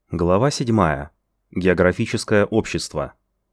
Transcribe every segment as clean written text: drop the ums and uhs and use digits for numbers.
Глава 7. Географическое общество.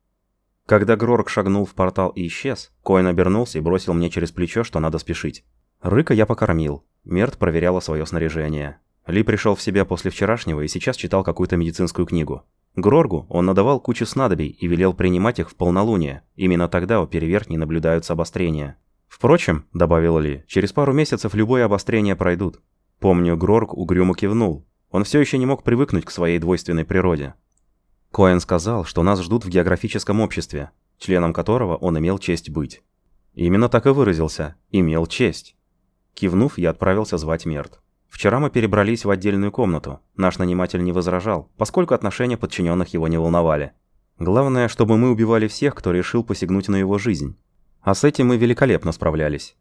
Когда Грорк шагнул в портал и исчез, Коэн обернулся и бросил мне через плечо, что надо спешить. Рыка я покормил. Мерт проверяла свое снаряжение. Ли пришел в себя после вчерашнего и сейчас читал какую-то медицинскую книгу. Гроргу он надавал кучу снадобий и велел принимать их в полнолуние. Именно тогда у перевертней наблюдаются обострения. «Впрочем», — добавила Ли, — «через пару месяцев любые обострения пройдут». Помню, Грорк угрюмо кивнул. Он все еще не мог привыкнуть к своей двойственной природе. Коэн сказал, что нас ждут в географическом обществе, членом которого он имел честь быть. Именно так и выразился «имел честь». Кивнув, я отправился звать Мерт. Вчера мы перебрались в отдельную комнату. Наш наниматель не возражал, поскольку отношения подчиненных его не волновали. Главное, чтобы мы убивали всех, кто решил посягнуть на его жизнь. А с этим мы великолепно справлялись.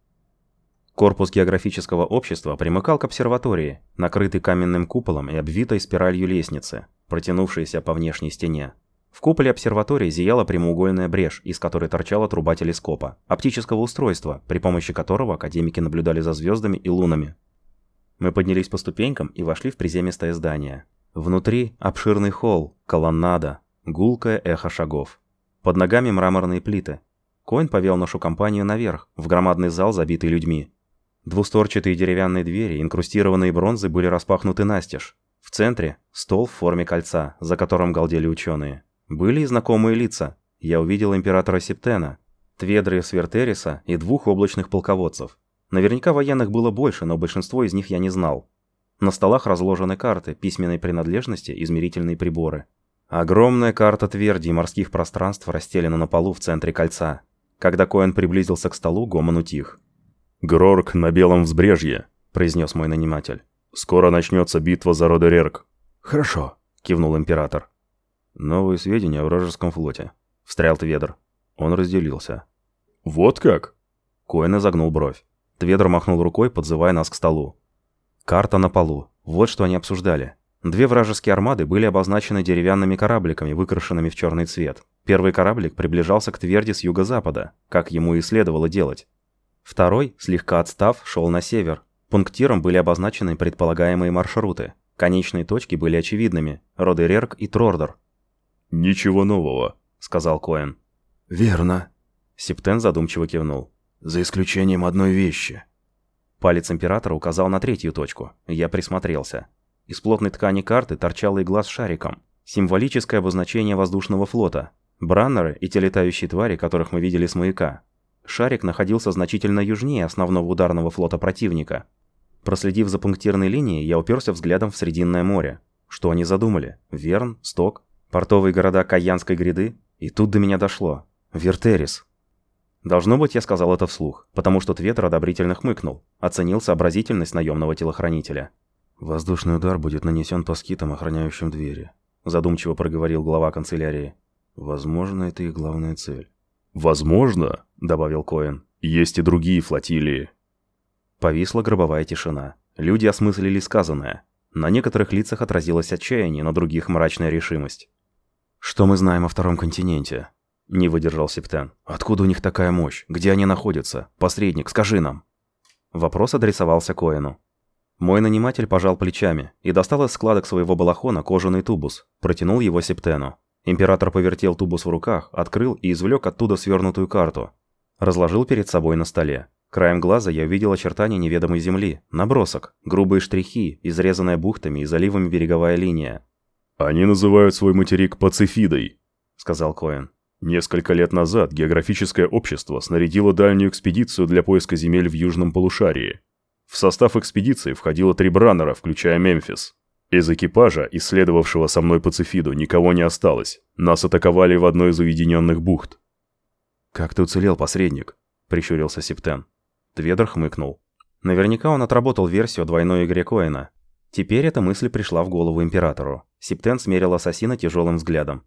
Корпус географического общества примыкал к обсерватории, накрытый каменным куполом и обвитой спиралью лестницы, протянувшейся по внешней стене. В куполе обсерватории зияла прямоугольная брешь, из которой торчала труба телескопа, оптического устройства, при помощи которого академики наблюдали за звездами и лунами. Мы поднялись по ступенькам и вошли в приземистое здание. Внутри обширный холл, колоннада, гулкое эхо шагов. Под ногами мраморные плиты. Коэн повел нашу компанию наверх, в громадный зал, забитый людьми. Двустворчатые деревянные двери, инкрустированные бронзой, были распахнуты настежь. В центре – стол в форме кольца, за которым галдели ученые. Были и знакомые лица. Я увидел императора Септена, Тведры Свертериса и двух облачных полководцев. Наверняка военных было больше, но большинство из них я не знал. На столах разложены карты, письменной принадлежности, измерительные приборы. Огромная карта тверди и морских пространств расстелена на полу в центре кольца. Когда Коэн приблизился к столу, гомон утих. «Грорк на Белом взбрежье», — произнес мой наниматель. «Скоро начнется битва за Родерерк». «Хорошо», — кивнул император. «Новые сведения о вражеском флоте», — встрял Тведр. Он разделился. «Вот как?» Коэн изогнул бровь. Тведр махнул рукой, подзывая нас к столу. Карта на полу. Вот что они обсуждали. Две вражеские армады были обозначены деревянными корабликами, выкрашенными в черный цвет. Первый кораблик приближался к тверди с юго-запада, как ему и следовало делать. Второй, слегка отстав, шел на север. Пунктиром были обозначены предполагаемые маршруты. Конечные точки были очевидными – Родерерк и Трордор. «Ничего нового», – сказал Коэн. «Верно», – Септен задумчиво кивнул. «За исключением одной вещи». Палец императора указал на третью точку. Я присмотрелся. Из плотной ткани карты торчала игла с шариком. Символическое обозначение воздушного флота. Браннеры и те летающие твари, которых мы видели с маяка. Шарик находился значительно южнее основного ударного флота противника. Проследив за пунктирной линией, я уперся взглядом в Срединное море. Что они задумали? Верн? Сток? Портовые города Каянской гряды? И тут до меня дошло. Вертерис. Должно быть, я сказал это вслух, потому что Тведр одобрительно хмыкнул, оценил сообразительность наемного телохранителя. «Воздушный удар будет нанесен по скитам, охраняющим двери», задумчиво проговорил глава канцелярии. «Возможно, это их главная цель». «Возможно», — добавил Коэн, — «есть и другие флотилии». Повисла гробовая тишина. Люди осмыслили сказанное. На некоторых лицах отразилось отчаяние, на других мрачная решимость. «Что мы знаем о Втором континенте?» — не выдержал Септен. «Откуда у них такая мощь? Где они находятся? Посредник, скажи нам!» Вопрос адресовался Коэну. Мой наниматель пожал плечами и достал из складок своего балахона кожаный тубус, протянул его Септену. Император повертел тубус в руках, открыл и извлек оттуда свернутую карту. Разложил перед собой на столе. Краем глаза я увидел очертания неведомой земли, набросок, грубые штрихи, изрезанная бухтами и заливами береговая линия. «Они называют свой материк Пацифидой», — сказал Коэн. «Несколько лет назад географическое общество снарядило дальнюю экспедицию для поиска земель в южном полушарии. В состав экспедиции входило 3 браннера, включая Мемфис. Из экипажа, исследовавшего со мной Пацифиду, никого не осталось. Нас атаковали в одной из уединенных бухт». «Как ты уцелел, посредник?» — прищурился Септен. Тведр хмыкнул. Наверняка он отработал версию о двойной игре Коэна. Теперь эта мысль пришла в голову императору. Септен смерил ассасина тяжелым взглядом.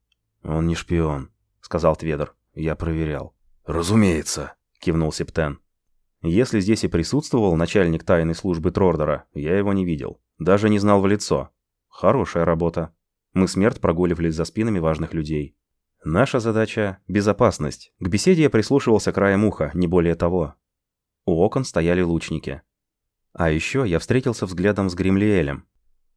«Он не шпион», — сказал Тведр. «Я проверял». «Разумеется», — кивнул Септен. Если здесь и присутствовал начальник тайной службы Трордора, я его не видел. Даже не знал в лицо. Хорошая работа. Мы с Мерт прогуливались за спинами важных людей. Наша задача – безопасность. К беседе я прислушивался краем уха, не более того. У окон стояли лучники. А еще я встретился взглядом с Гримлиэлем.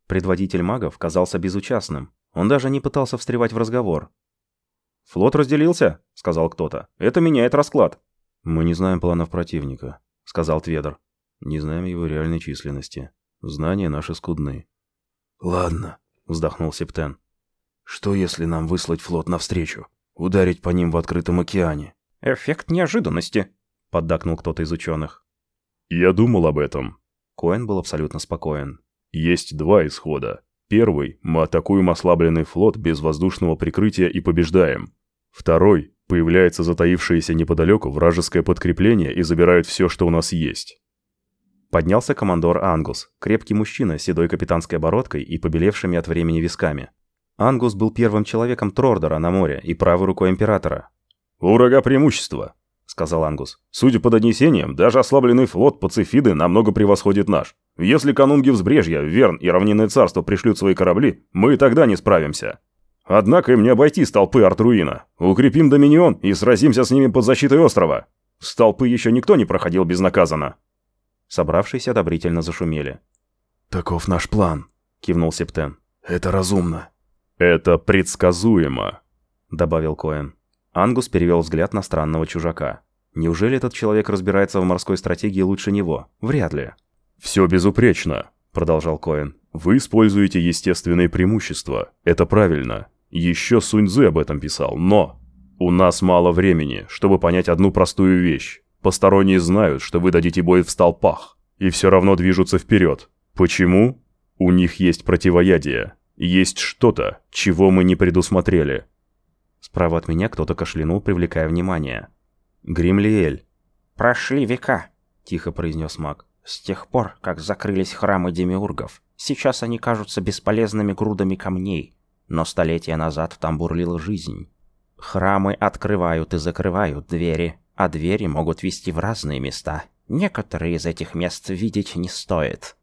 Предводитель магов казался безучастным. Он даже не пытался встревать в разговор. «Флот разделился», — сказал кто-то. «Это меняет расклад». «Мы не знаем планов противника», — сказал Тведор. «Не знаем его реальной численности. Знания наши скудны». «Ладно», — вздохнул Септен. «Что, если нам выслать флот навстречу? Ударить по ним в открытом океане?» «Эффект неожиданности», — поддакнул кто-то из ученых. «Я думал об этом». Коэн был абсолютно спокоен. «Есть два исхода. Первый – мы атакуем ослабленный флот без воздушного прикрытия и побеждаем. Второй – появляется затаившееся неподалеку вражеское подкрепление и забирает все, что у нас есть». Поднялся командор Ангус, крепкий мужчина с седой капитанской бородкой и побелевшими от времени висками. Ангус был первым человеком Трордора на море и правой рукой императора. «У врага преимущество», — сказал Ангус. «Судя по донесениям, даже ослабленный флот Пацифиды намного превосходит наш. Если канунги взбрежья, Верн и Равнинное царство пришлют свои корабли, мы и тогда не справимся. Однако им не обойти столпы Артруина. Укрепим Доминион и сразимся с ними под защитой острова. Столпы еще никто не проходил безнаказанно». Собравшиеся одобрительно зашумели. «Таков наш план», — кивнул Септен. «Это разумно». «Это предсказуемо», — добавил Коэн. Ангус перевел взгляд на странного чужака. Неужели этот человек разбирается в морской стратегии лучше него? Вряд ли. «Все безупречно», — продолжал Коэн. «Вы используете естественные преимущества. Это правильно. Еще Сунь Цзы об этом писал. Но у нас мало времени, чтобы понять одну простую вещь. Посторонние знают, что вы дадите бой в столпах, и все равно движутся вперед. Почему? У них есть противоядие. Есть что-то, чего мы не предусмотрели». Справа от меня кто-то кашлянул, привлекая внимание. «Гримлиэль». «Прошли века», — тихо произнес маг. «с тех пор, как закрылись храмы демиургов. Сейчас они кажутся бесполезными грудами камней, но столетия назад там бурлила жизнь. Храмы открывают и закрывают двери, а двери могут вести в разные места. Некоторые из этих мест видеть не стоит».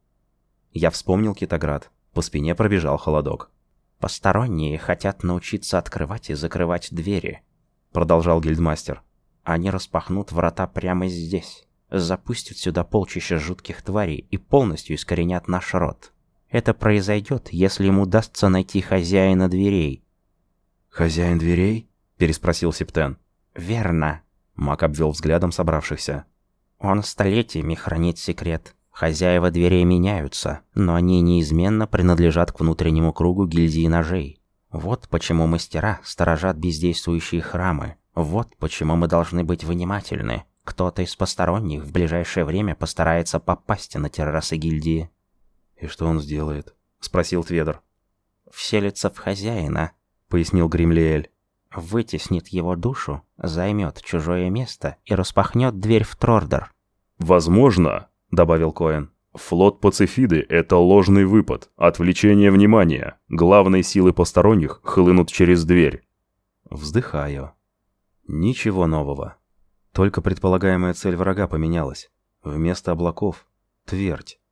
Я вспомнил Китаград. По спине пробежал холодок. «Посторонние хотят научиться открывать и закрывать двери», — продолжал гильдмастер. «Они распахнут врата прямо здесь, запустят сюда полчища жутких тварей и полностью искоренят наш род. Это произойдет, если им удастся найти хозяина дверей». «Хозяин дверей?» — переспросил Септен. «Верно», — маг обвел взглядом собравшихся. «Он столетиями хранит секрет. Хозяева дверей меняются, но они неизменно принадлежат к внутреннему кругу гильдии ножей. Вот почему мастера сторожат бездействующие храмы. Вот почему мы должны быть внимательны. Кто-то из посторонних в ближайшее время постарается попасть на террасы гильдии». «И что он сделает?» — спросил Тведор. «Вселится в хозяина», — пояснил Гримлиэль. «Вытеснит его душу, займет чужое место и распахнет дверь в Трордор». «Возможно», — добавил Коэн, — «флот Пацифиды — это ложный выпад, отвлечение внимания. Главные силы посторонних хлынут через дверь». Вздыхаю. Ничего нового. Только предполагаемая цель врага поменялась. Вместо облаков — твердь.